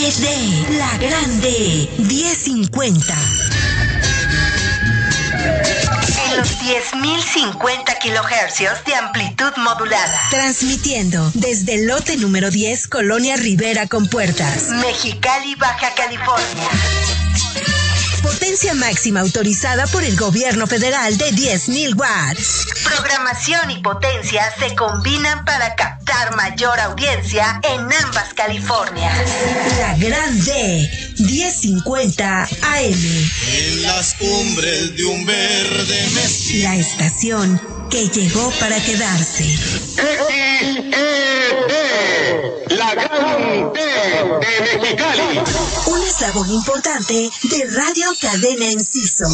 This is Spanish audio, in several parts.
D, la grande, 1050. En los 10.050 kilohercios de amplitud modulada. Transmitiendo desde el lote número 10, Colonia Rivera con Puertas, Mexicali, Baja California. Potencia máxima autorizada por el gobierno federal de 10.000 watts. Programación y potencia se combinan para captar mayor audiencia en ambas Californias. La grande, 1050 AM. En las cumbres de un verde mezquite. La estación que llegó para quedarse. La grande de Mexicali. Un eslabón importante de Radio Cadena Enciso.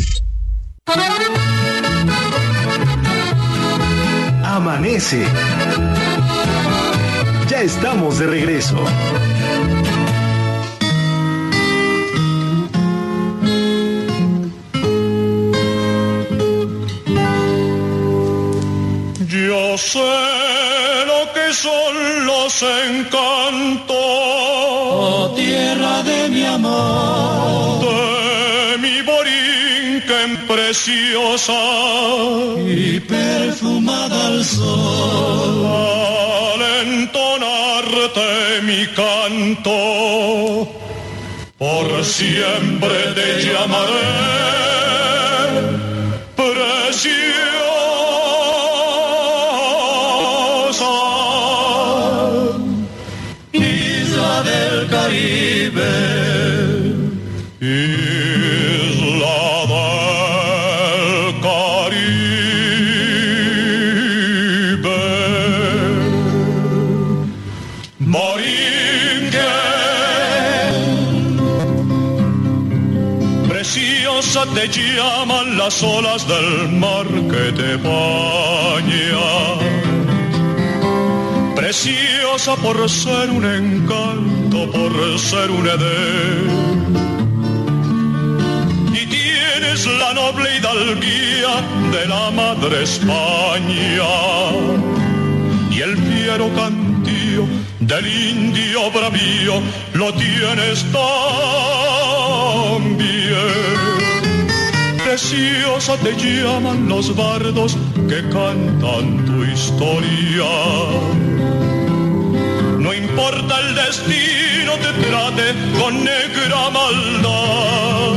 Amanece. Ya estamos de regreso. Yo sé lo que son los encantos, oh tierra de mi amor, de mi Borinquen preciosa y perfumada al sol. Al entonarte mi canto, por siempre te llamaré preciosa. Caribe, isla del Caribe, Borinquen, preciosa te llaman las olas del mar que te baña. Preciosa por ser un encanto, por ser un edén. Y tienes la noble hidalguía de la madre España. Y el fiero cantío del indio bravío lo tienes también. Preciosa te llaman los bardos que cantan tu historia. No importa el destino te trate con negra maldad.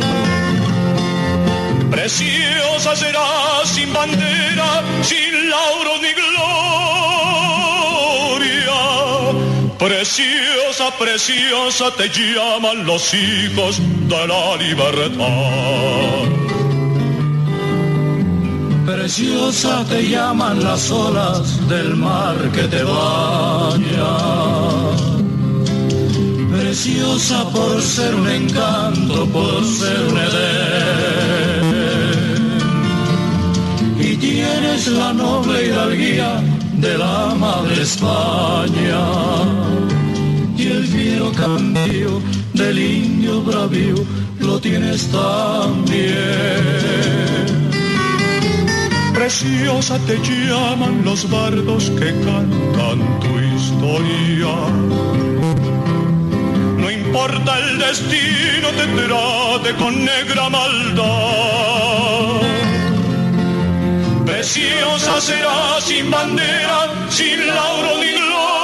Preciosa serás sin bandera, sin lauros ni gloria. Preciosa, preciosa te llaman los hijos de la libertad. Preciosa te llaman las olas del mar que te baña. Preciosa por ser un encanto, por ser un edén. Y tienes la noble hidalguía de la madre España. Y el fiero cambio del indio bravío lo tienes también. Preciosa te llaman los bardos que cantan tu historia. No importa el destino te trate con negra maldad. Preciosa será sin bandera, sin lauro ni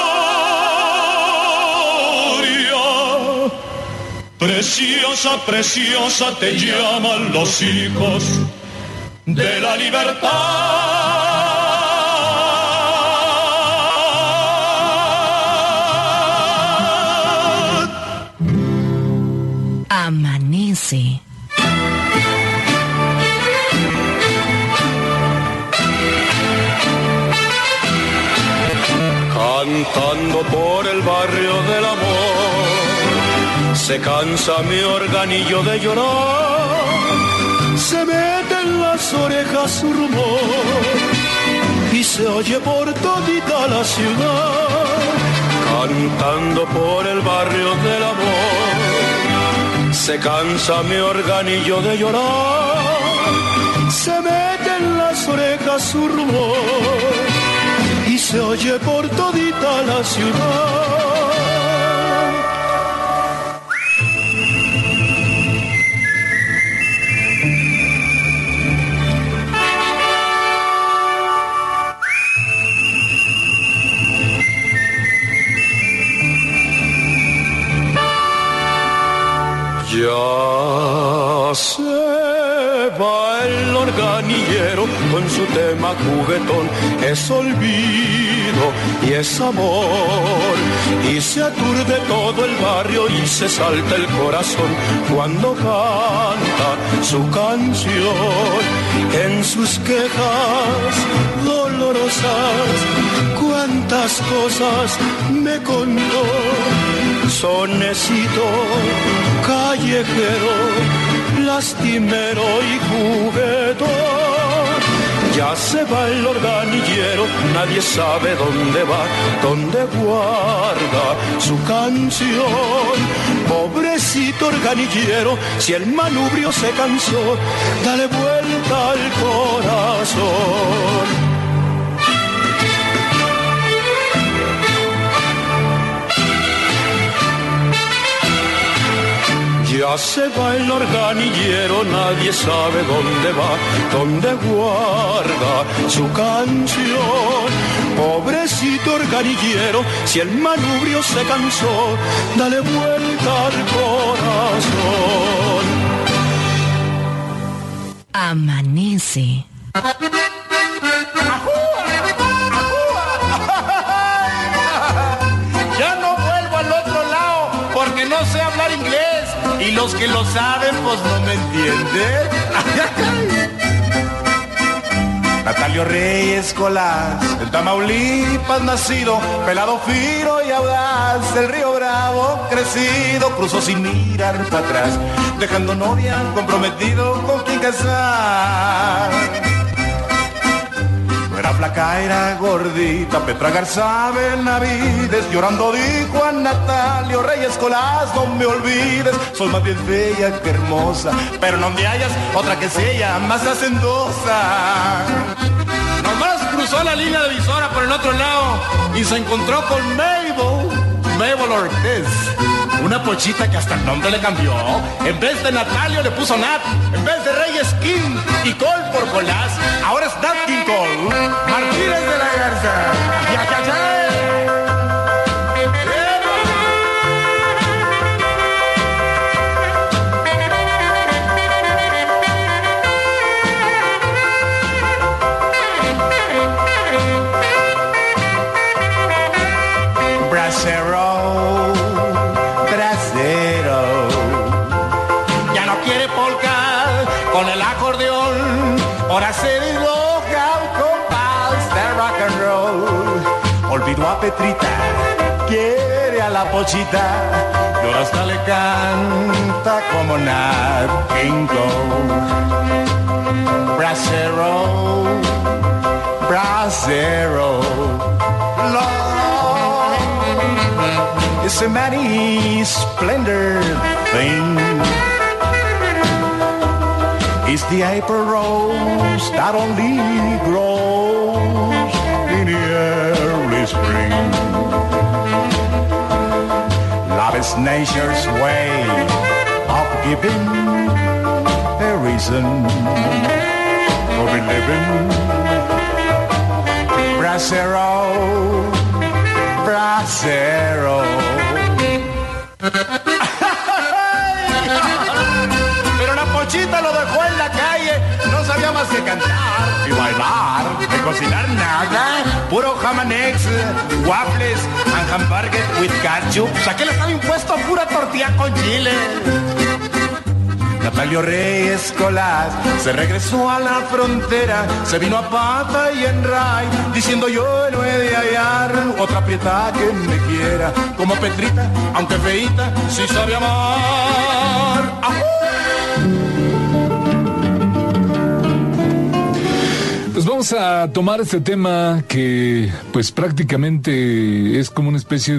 gloria. Preciosa, preciosa te llaman los hijos de la libertad. Amanece. Cantando por el barrio del amor, se cansa mi organillo de llorar, se mete en las orejas su rumor y se oye por todita la ciudad. Cantando por el barrio del amor, se cansa mi organillo de llorar, se mete en las orejas su rumor y se oye por todita la ciudad. va el organillero con su tema juguetón. Es olvido y es amor, y se aturde todo el barrio y se salta el corazón cuando canta su canción. En sus quejas dolorosas, cuántas cosas me contó. Sonecito callejero, lastimero y juguetón. Ya se va el organillero, nadie sabe dónde va, dónde guarda su canción. Pobrecito organillero, si el manubrio se cansó, dale vuelta al corazón. Ya se va el organillero, nadie sabe dónde va, dónde guarda su canción. Pobrecito organillero, si el manubrio se cansó, dale vuelta al corazón. Amanece. Ya no vuelvo al otro lado porque no sé hablar inglés. Y los que lo saben, pues no me entienden. Natalio Reyes Colás, en Tamaulipas nacido, pelado fino y audaz, del Río Bravo crecido, cruzó sin mirar para atrás, dejando novia, comprometido con quien casar. Era flaca, era gordita, Petra Garza Benavides, llorando dijo a Natalio Reyes Colás, no me olvides, soy más bien bella que hermosa, pero no me hallas otra que sea más hacendosa. Nomás cruzó la línea divisora por el otro lado y se encontró con Mabel Ortiz, una pochita que hasta el nombre le cambió. En vez de Natalio le puso Nat, en vez de Reyes King y Cole por Colás, ahora es Nat King Cole, Martínez de la Garza. Ya no quiere polka con el acordeón, ahora se desloca un compás de rock and roll. Olvidó a Petrita, quiere a la pochita, y ahora hasta le canta como Nat King Cole. Bracero, bracero, love is a many splendor thing. It's the April rose that only grows in the early spring. Love is nature's way of giving a reason for believing. Bracero, bracero. Pero la pochita lo dejó en la calle, no sabía más que cantar y bailar, de cocinar nada, puro jamanex, waffles and hamburger with ketchup. O sea, que le estaba impuesto pura tortilla con chile. Natalio Reyes Colás se regresó a la frontera, se vino a pata y en ray, diciendo yo no he de hallar otra prieta que me quiera como Petrita, aunque feíta, sí sabe amar. ¡Ajú! Pues vamos a tomar este tema que pues prácticamente es como una especie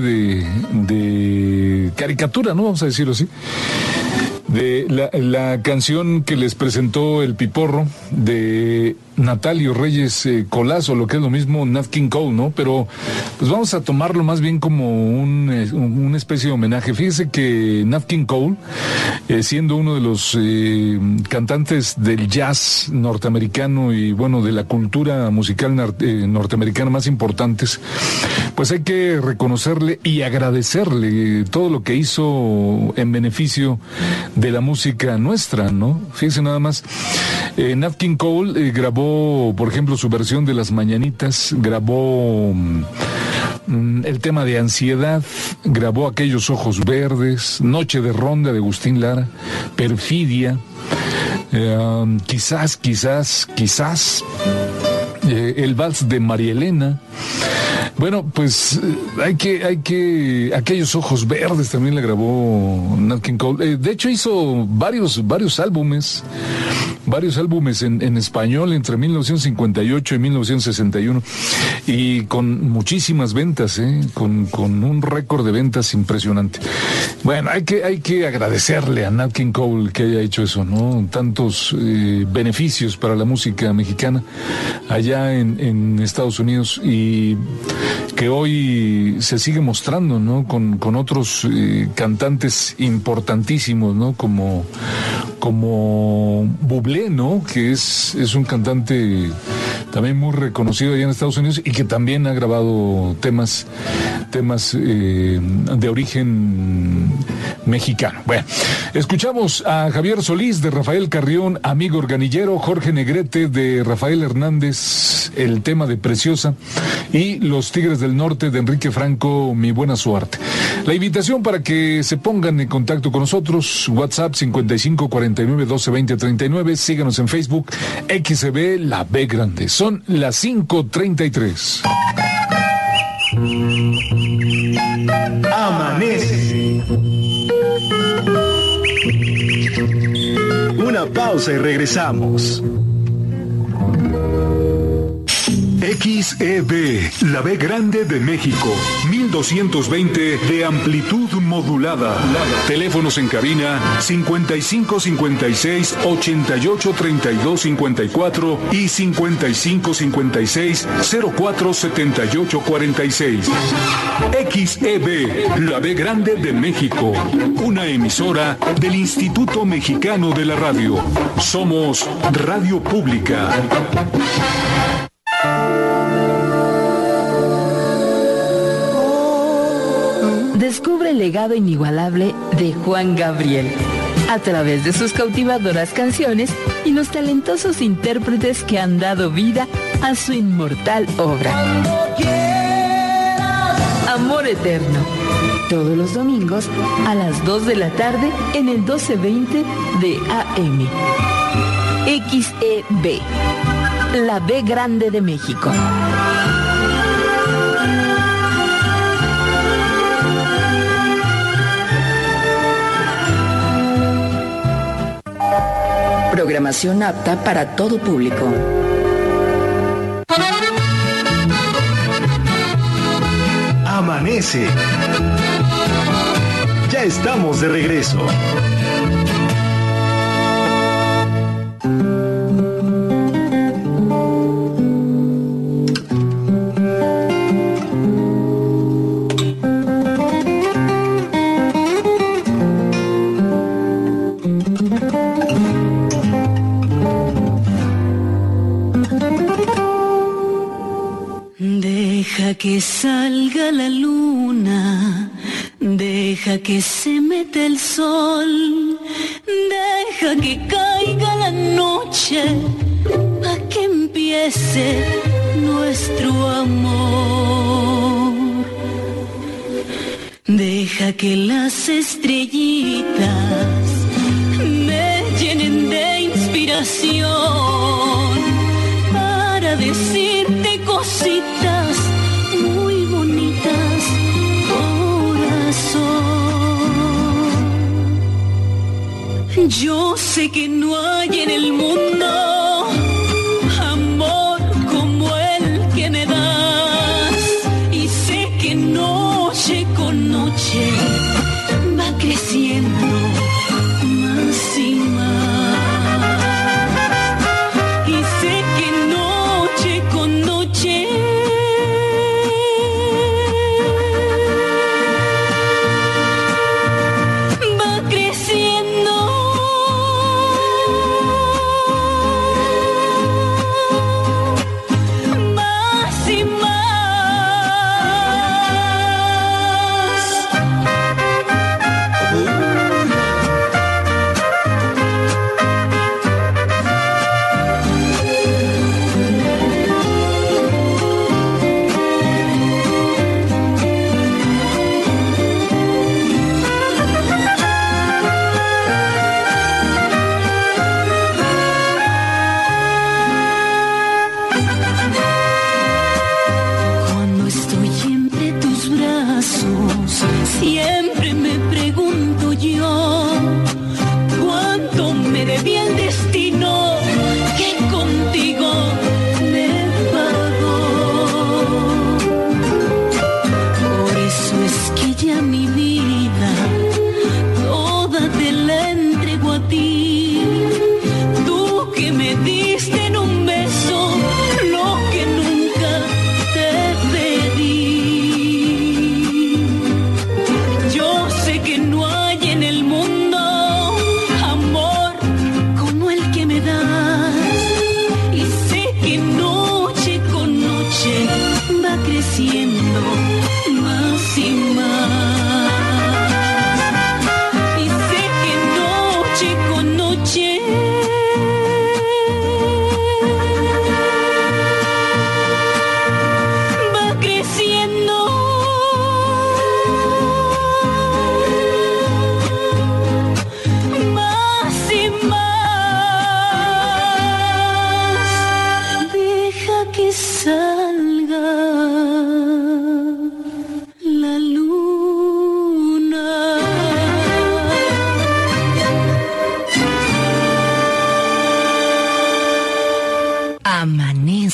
de caricatura, ¿no? Vamos a decirlo así. De la canción que les presentó el Piporro de Natalio Reyes Colazo, lo que es lo mismo Nat King Cole, ¿no? Pero pues vamos a tomarlo más bien como una especie de homenaje. Fíjese que Nat King Cole, siendo uno de los cantantes del jazz norteamericano y bueno, de la cultura musical norteamericana más importantes, pues hay que reconocerle y agradecerle todo lo que hizo en beneficio de la música nuestra, ¿no? Fíjese nada más, Nat King Cole grabó, por ejemplo, su versión de Las Mañanitas, grabó el tema de Ansiedad, grabó Aquellos Ojos Verdes, Noche de Ronda de Agustín Lara, Perfidia, quizás, el Vals de María Elena. Bueno, pues hay que Aquellos Ojos Verdes también le grabó Nat King Cole. De hecho hizo varios álbumes en español entre 1958 y 1961 y con muchísimas ventas, con un récord de ventas impresionante. Bueno, hay que agradecerle a Nat King Cole que haya hecho eso, ¿no? Tantos beneficios para la música mexicana allá en Estados Unidos, y que hoy se sigue mostrando, ¿no? Con otros cantantes importantísimos, ¿no? Como Bublé, ¿no? Que es un cantante también muy reconocido allá en Estados Unidos y que también ha grabado temas de origen mexicano. Bueno, escuchamos a Javier Solís de Rafael Carrión, Amigo Organillero, Jorge Negrete de Rafael Hernández, el tema de Preciosa, y Los Tigres del Norte de Enrique Franco, Mi Buena Suerte. La invitación para que se pongan en contacto con nosotros, WhatsApp 55 49 12 20 39, síganos en Facebook, XB La B Grande. Son las 5:33. Amanece. Una pausa y regresamos. XEB, la B Grande de México, 1220 de amplitud modulada. Teléfonos en cabina 55 56 88 32 54 y 55 56 04 78 46. XEB, la B Grande de México, una emisora del Instituto Mexicano de la Radio. Somos Radio Pública. Descubre el legado inigualable de Juan Gabriel a través de sus cautivadoras canciones y los talentosos intérpretes que han dado vida a su inmortal obra. Amor Eterno, todos los domingos a las 2 de la tarde en el 1220 de AM. XEB, la B Grande de México. Programación apta para todo público. Amanece. Ya estamos de regreso. Deja que salga la luna, deja que se meta el sol, deja que caiga la noche, pa' que empiece nuestro amor. Deja que las estrellitas me llenen de inspiración para decirte cositas muy bonitas, corazón. Yo sé que no hay en el mundo amor como el que me das, y sé que noche con noche va creciendo más y más, y sé que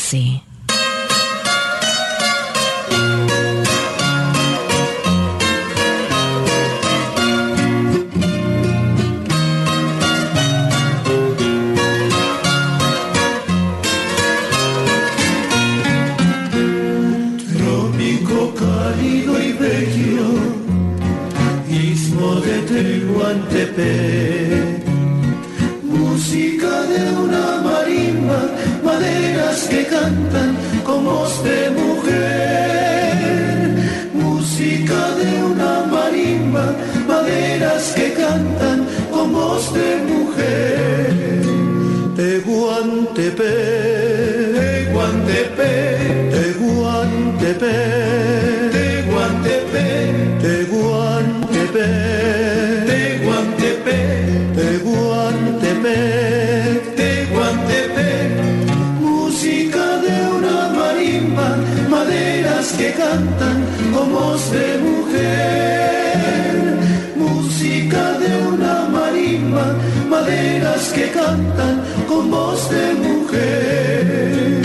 Amanece. Trópico cálido y bello, istmo de Tehuantepec, música de una marimba, maderas que cantan con voz de mujer, música de una marimba, maderas que cantan con voz de mujer. Tehuantepec, Tehuantepec, Tehuantepec, Tehuantepec, Tehuantepec, Tehuantepec, Tehuantepec, música de una marimba, maderas que cantan con voz de mujer, música de una marimba, maderas que cantan con voz de mujer.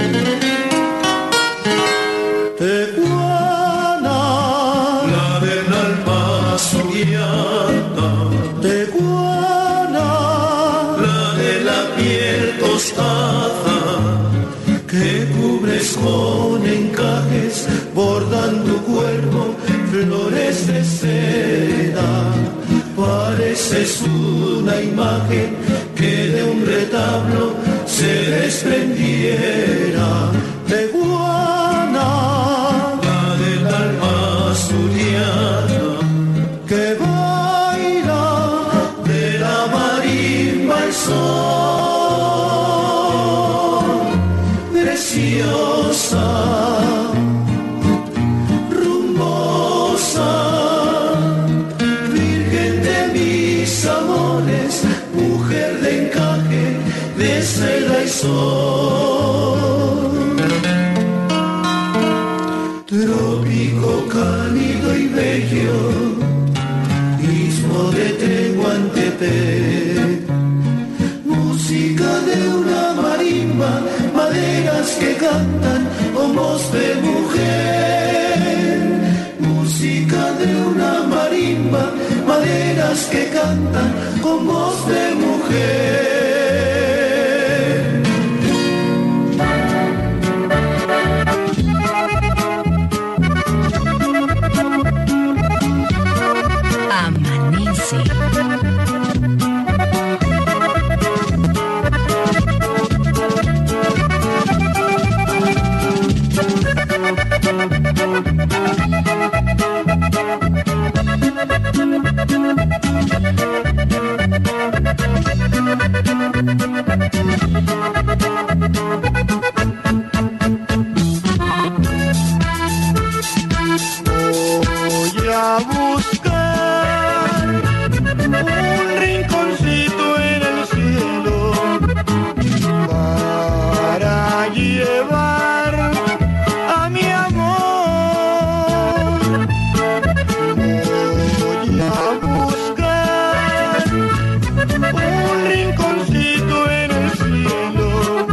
Tehuana, la del alma soñada. Tehuana, la de la piel tostada, que cubres con encajes, bordan tu cuerpo flores de seda. Pareces una imagen que de un retablo se desprendiera. Tehuana, la del alma asturiana, que baila de la marimba el sol, preciosa, rumbosa, virgen de mis amores, mujer de encaje, de seda y sol. Trópico cálido y bello, istmo de Tehuantepec, música de una marimba, maderas que cantan con voz de mujer, música de una marimba, maderas que cantan con voz de mujer. Amanece. Voy a buscar un rinconcito en el cielo para llevar a mi amor. Voy a buscar un rinconcito en el cielo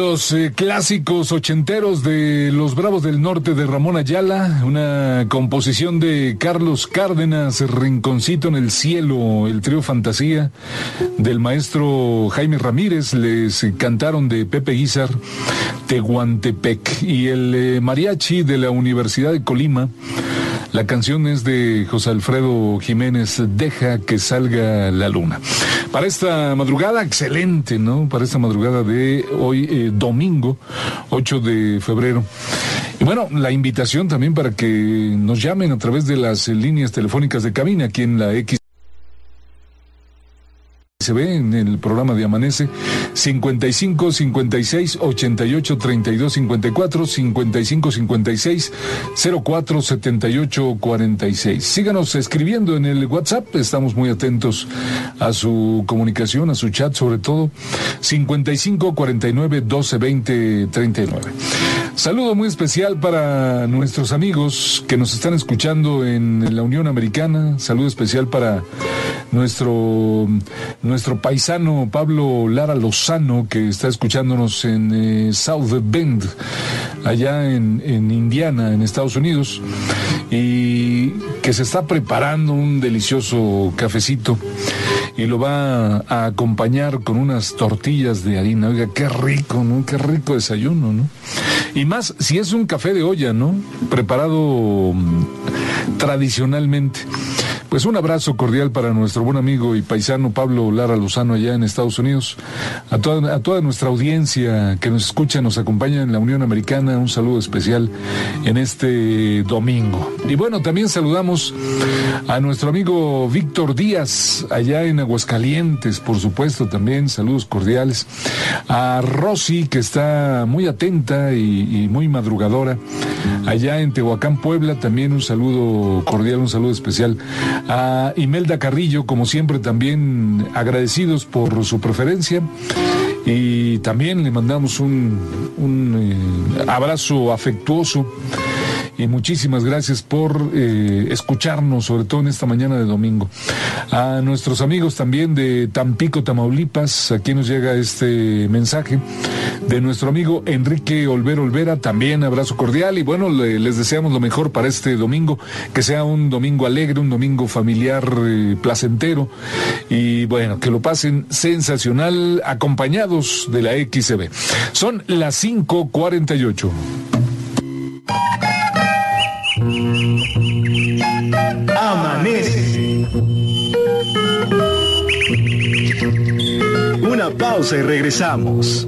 los clásicos ochenteros de Los Bravos del Norte de Ramón Ayala, una composición de Carlos Cárdenas, Rinconcito en el Cielo, el trío Fantasía del maestro Jaime Ramírez, les cantaron de Pepe Guizar, Tehuantepec, y el mariachi de la Universidad de Colima. La canción es de José Alfredo Jiménez, Deja que salga la luna. Para esta madrugada, excelente, ¿no? Para esta madrugada de hoy, domingo, 8 de febrero. Y bueno, la invitación también para que nos llamen a través de las líneas telefónicas de cabina aquí en la X. Se ve en el programa de Amanece, 55 56 88 32 54, 55 56 04 78 46. Síganos escribiendo en el WhatsApp, estamos muy atentos a su comunicación, a su chat, sobre todo 55 49 12 20 39. Saludo muy especial para nuestros amigos que nos están escuchando en la Unión Americana. Saludo especial para nuestro paisano Pablo Lara Lozano, que está escuchándonos en South Bend, allá en Indiana, en Estados Unidos, y que se está preparando un delicioso cafecito y lo va a acompañar con unas tortillas de harina. Oiga, qué rico, ¿no? Qué rico desayuno, ¿no? Y más si es un café de olla, ¿no? Preparado tradicionalmente. Pues un abrazo cordial para nuestro buen amigo y paisano Pablo Lara Lozano allá en Estados Unidos. A toda nuestra audiencia que nos escucha, nos acompaña en la Unión Americana, un saludo especial en este domingo. Y bueno, también saludamos a nuestro amigo Víctor Díaz, allá en Aguascalientes, por supuesto, también saludos cordiales. A Rosy, que está muy atenta y muy madrugadora, allá en Tehuacán, Puebla, también un saludo cordial, un saludo especial. A Imelda Carrillo, como siempre, también agradecidos por su preferencia, y también le mandamos un abrazo afectuoso y muchísimas gracias por escucharnos, sobre todo en esta mañana de domingo. A nuestros amigos también de Tampico, Tamaulipas, aquí nos llega este mensaje de nuestro amigo Enrique Olvera, también abrazo cordial, y bueno, les deseamos lo mejor para este domingo, que sea un domingo alegre, un domingo familiar placentero, y bueno, que lo pasen sensacional acompañados de la XCB. Son las 5:48. Amanece. Una pausa y regresamos.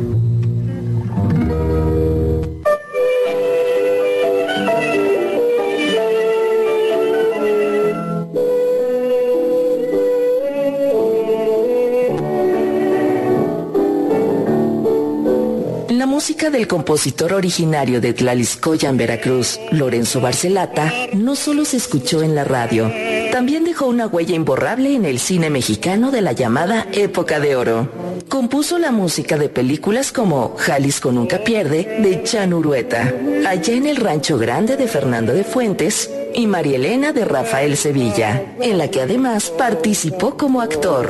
La música del compositor originario de Tlaliscoyan, Veracruz, Lorenzo Barcelata, no solo se escuchó en la radio, también dejó una huella imborrable en el cine mexicano de la llamada Época de Oro. Compuso la música de películas como Jalisco Nunca Pierde, de Chan Urueta, Allá en el Rancho Grande, de Fernando de Fuentes, y María Elena, de Rafael Sevilla, en la que además participó como actor.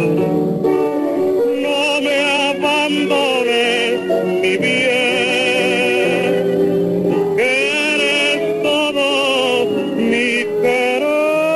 No me abandones, mi bien, eres todo mi querer.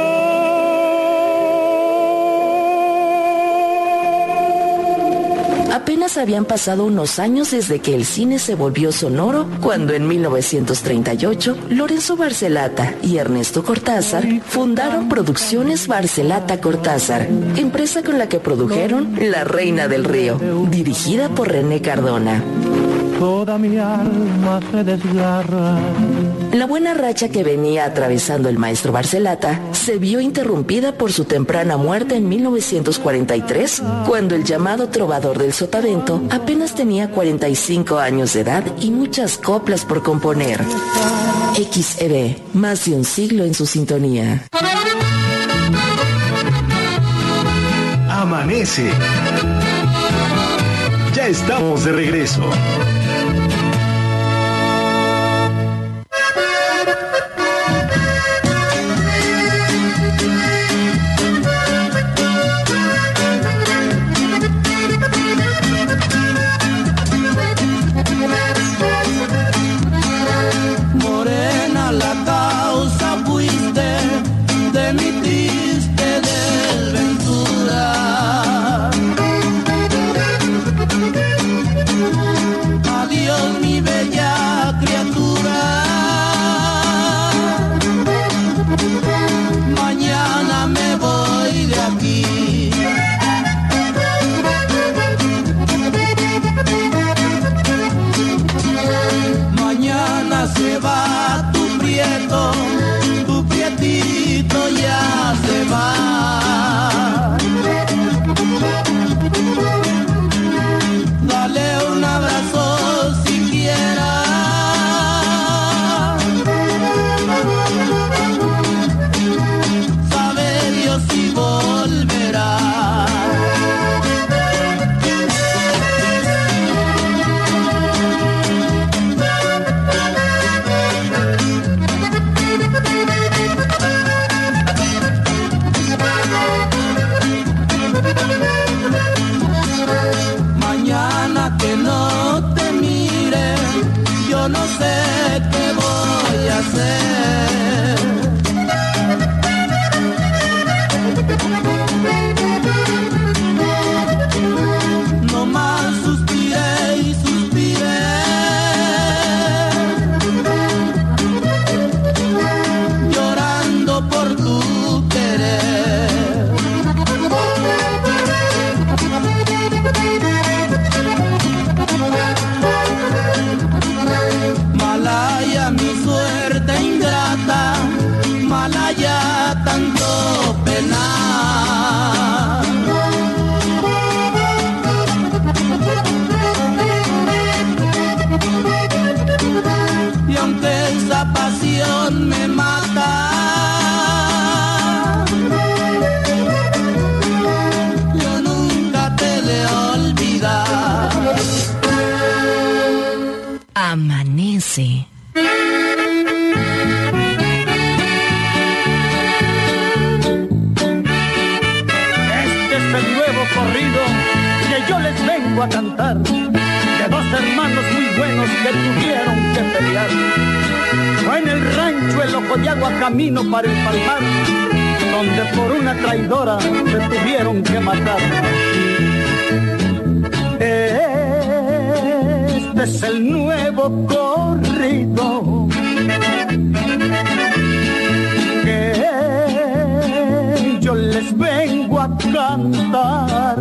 Apenas habían pasado unos años desde que el cine se volvió sonoro, cuando en 1938 Lorenzo Barcelata y Ernesto Cortázar fundaron Producciones Barcelata Cortázar, empresa con la que produjeron La Reina del Río, dirigida por René Cardona. Toda mi alma se desgarra. La buena racha que venía atravesando el maestro Barcelata se vio interrumpida por su temprana muerte en 1943, cuando el llamado trovador del Sotavento apenas tenía 45 años de edad y muchas coplas por componer. XEB, más de un siglo en su sintonía. Amanece. Ya estamos de regreso. el nuevo corrido que yo les vengo a cantar, de dos hermanos muy buenos que tuvieron que pelear. Fue en el rancho El Ojo de Agua, camino para el Palmar, donde por una traidora se tuvieron que matar. Este es el nuevo corrido que yo les vengo a cantar,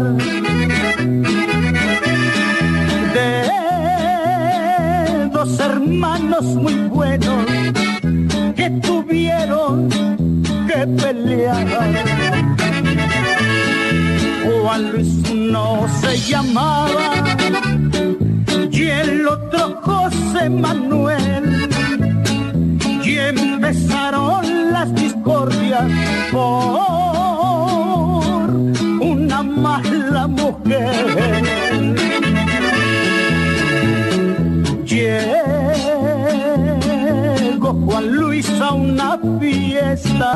de dos hermanos muy buenos que tuvieron que pelear. Juan Luis uno se llamaba y el otro José Manuel, y empezaron las discordias por una mala mujer. Llegó Juan Luis a una fiesta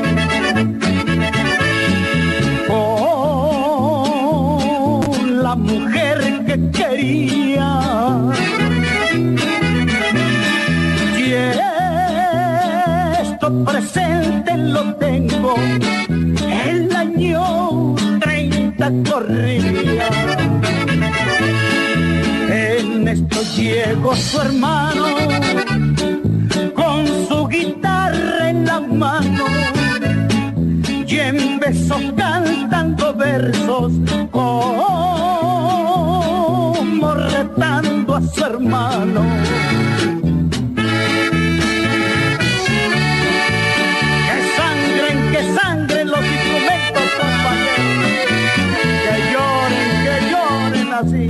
con la mujer que quería, y esto presente lo tengo, el año 30 corría. En esto llegó su hermano con su guitarra en la mano y empezó cantando versos como retando a su hermano. Que sangren los instrumentos, compañeros, que lloren así.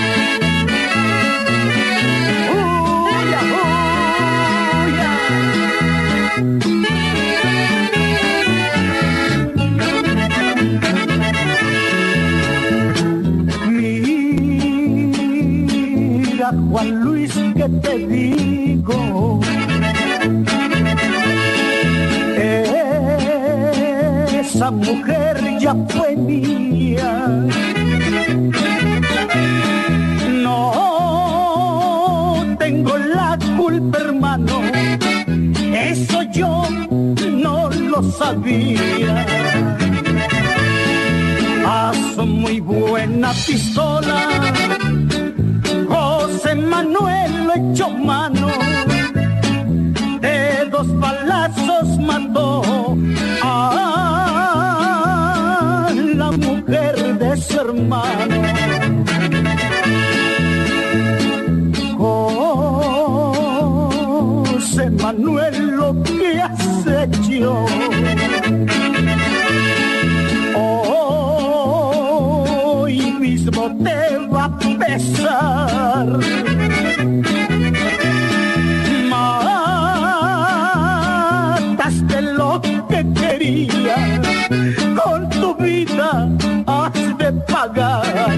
Juan Luis, ¿qué te digo? Esa mujer ya fue mía. No tengo la culpa, hermano, eso yo no lo sabía. A su muy buena pistola José Manuel lo echó mano, de dos balazos mató a la mujer de su hermano. José Manuel, lo que has hecho hoy mismo te va a pesar. Mataste lo que querías, con tu vida has de pagar.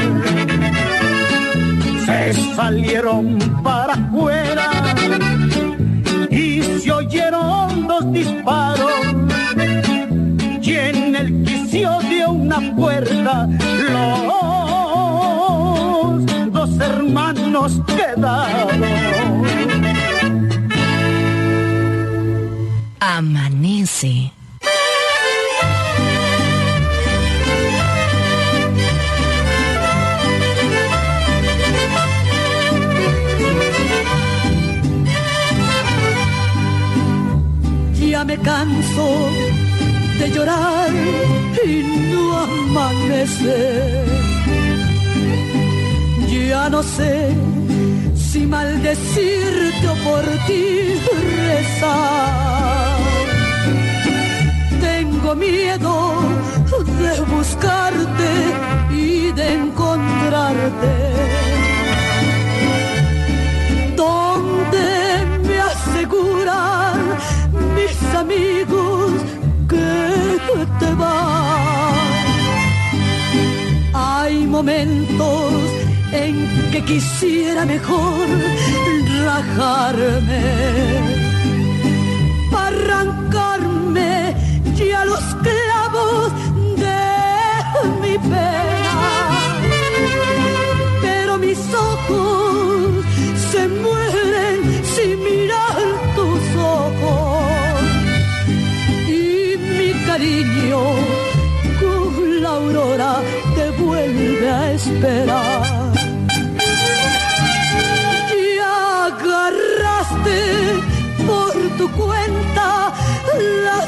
Se salieron para afuera y se oyeron dos disparos, y en el quicio de una puerta los dos hermanos quedaron. Amanece. Ya me canso de llorar y no amanecer. Ya no sé si maldecirte o por ti rezar. Tengo miedo de buscarte y de encontrarte donde me aseguran mis amigos que te vas. Hay momentos en que quisiera mejor rajarme, para arrancarme ya los clavos de mi aurora te vuelve a esperar. Ya agarraste por tu cuenta las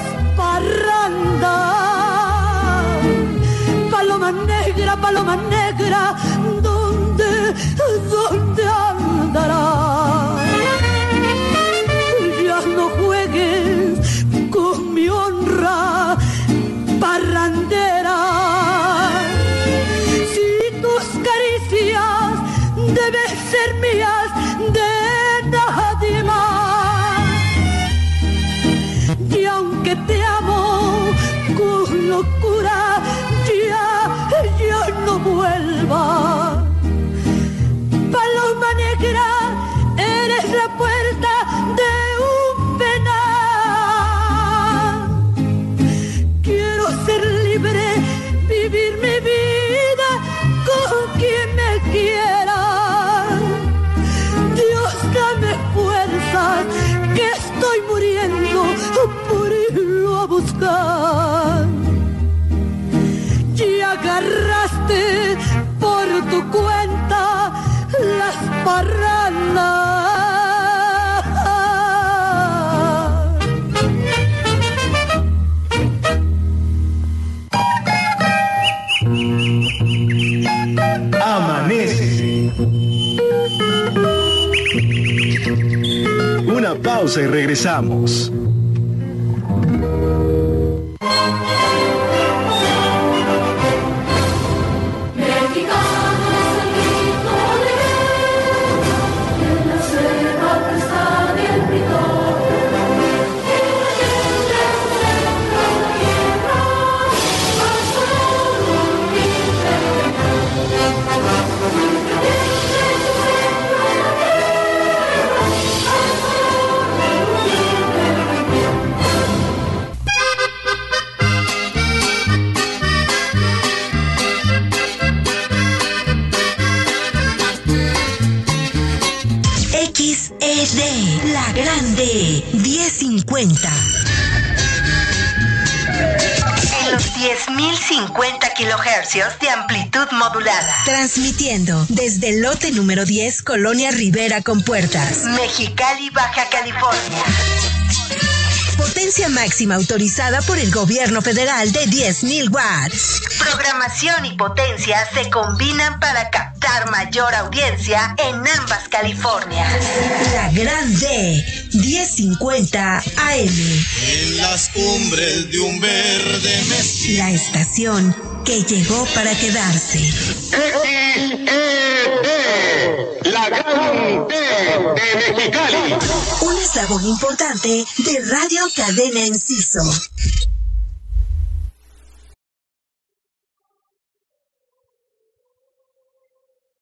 parrandas. Paloma negra, ¿dónde andarás? Ya no juegues con mi honra parrandera. Si tus caricias deben ser mías, de nadie más. Y aunque te amo con locura, ya no vuelvas. Paloma negra, eres la puerta de un penal. Quiero ser libre, vivir mi vida con quien me quiera. Dios, dame fuerzas, que estoy muriendo por irlo a buscar. Y agarraste por tu cuenta las parrandas. Amanece. Una pausa y regresamos. La Grande 1050. En los 10.050 kilohercios de amplitud modulada. Transmitiendo desde el lote número 10, Colonia Rivera con Puertas, Mexicali, Baja California. Potencia máxima autorizada por el gobierno federal de 10.000 watts. Programación y potencia se combinan para captar mayor audiencia en ambas Californias. La Grande 1050 AM. En las cumbres de un verde mes. La estación que llegó para quedarse. XED, la Gran D de Mexicali. Un eslabón importante de Radio Cadena Enciso.